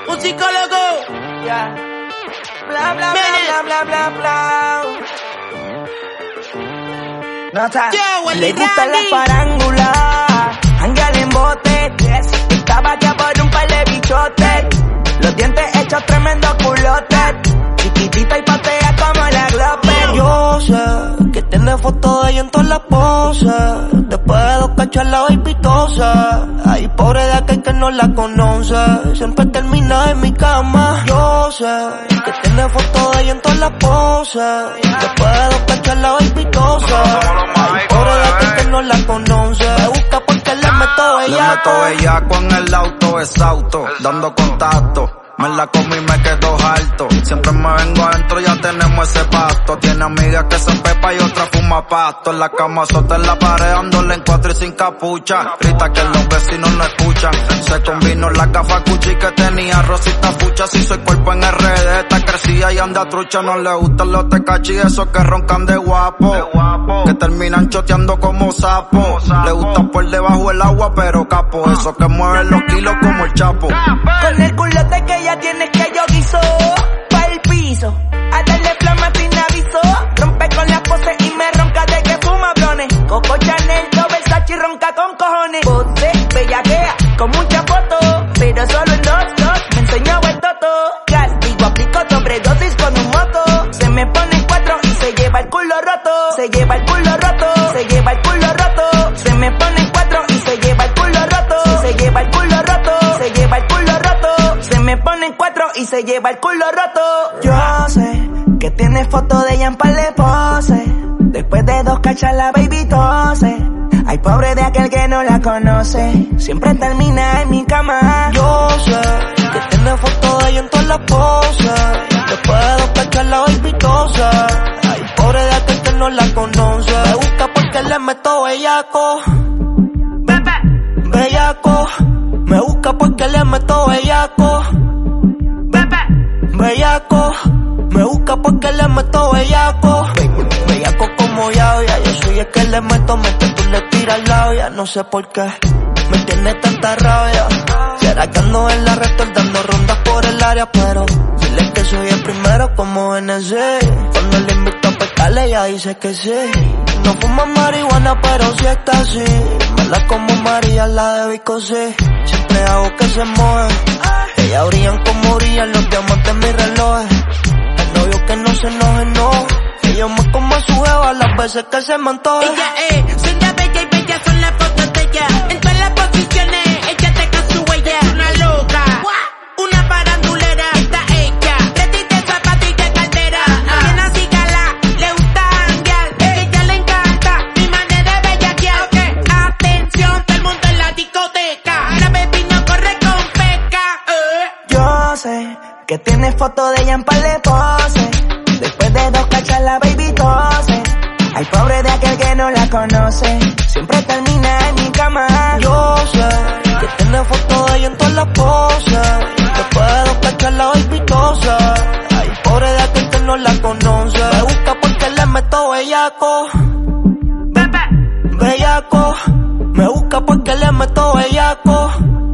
Un psicólogo. Yeah. Bla bla bla bla bla bla. Nota. Le gusta la farándula, janguear en bote. Estaba ya por un par de bichotes, los dientes hechos tremendo culotes, chiquitita y patea como la Globe. Yo sé que tiene fotos de ella en todas las poses, después de 2 cachas la baby tosa. Ay, pobre de aquel que no la conoce, siempre termina en mi cama. Yo sé que tiene fotos de ella en todas las poses, después de 2 cachas la baby tosa. Ay, pobre de aquel que no la conoce, me busca porque le meto bellaco. Le meto bellaco en el auto, es auto, dando contacto. Me la comí y me quedo alto. Siempre me vengo adentro, ya tenemos ese pacto. Tiene amigas que se pepa y otra fuma pasto. En la cama sota en la pared, dándole en 4 y sin capucha. Grita que los vecinos no escuchan. Se combinó la gafa Gucci que tenía Rosita Fucha. Si soy cuerpo en RD, está crecida y anda trucha. No le gustan los tecachi, esos que roncan de guapo, que terminan choteando como sapo. Le gustan por debajo el agua, pero capo. Esos que mueven los kilos como el Chapo. Con el culote que ya tienes que yo guiso, pa' el piso, a darle flama sin aviso. Rompe con la pose y me ronca de que fuma blones. Coco Chanel, no Versace y ronca con cojones. Pose, bellaquea, con mucha foto, pero solo en 2 me enseñó el toto. Castigo, aplico sobredosis con un moto. Se me pone en 4 y se lleva el culo roto. Se lleva el culo roto, se lleva el culo roto. Se me pone en 4 y se lleva el culo roto. Se lleva el culo roto, se lleva el culo roto. Se me pone en 4 y se lleva el culo roto. Yo sé que tiene fotos de ella en par de poses, después de 2 cachas la baby tose. Ay, pobre de aquel que no la conoce, siempre termina en mi cama. Yo sé que tiene fotos de ella en todas las poses, después de 2 cachas la baby tose. Ay, pobre de aquel que no la conoce, me busca porque le meto bellaco. Bellaco, me busca porque le meto bellaco. Bellaco, me busca porque le meto bellaco. Bellaco como ya, yo soy el que le meto, tú le tiras labia. No sé por qué me tiene tanta rabia. Será que ando en la recta dando rondas por el área, pero dile que soy el primero como NC. Cuando le invito a petarle ella dice que sí. No fuma marihuana pero si está así. Mala como María, la de Vico sí. Siempre hago que se mueve. Ellas brillan como brillan los diamantes en mis relojes. El novio que no se enoje, no. Que yo me como a su jeva las veces que se me antoje. Ella es, suena bella y bella son las fotos de ella. En todas las posiciones, ella deja su huella. Es una loca, una farandulera. Está ella, de zapato y de cartera. Bien así gala, le gusta janguear. Ella le encanta mi manera de bellaquear. Atención, todo el mundo en la discoteca. La baby no corre con peca. Yo sé que tiene fotos de ella en par de poses, después de 2 cachas la baby tose. Ay, pobre de aquel que no la conoce, siempre termina en mi cama. Yo sé que tiene fotos de ella en todas las poses, después de 2 cachas la baby tose. Ay, pobre de aquel que no la conoce, me busca porque le meto bellaco. Bellaco, me busca porque le meto bellaco.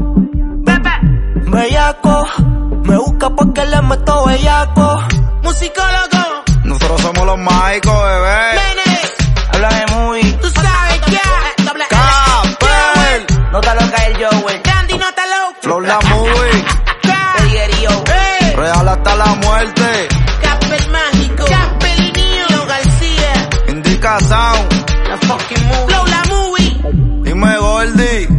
Bellaco, me busca porque le meto bellaco. Musicólogo, Nosotros somos los mágicos, bebé. Nene, Habla de movie, tú sabes ya. Doble Capel, no te lo cae el Joel. Candy, no te lo. Flow la movie, Dieguerío. real hasta la muerte. Capel mágico, Capel Nio García, Indica Sound, la fucking movie. Flow la movie. dime Gordy.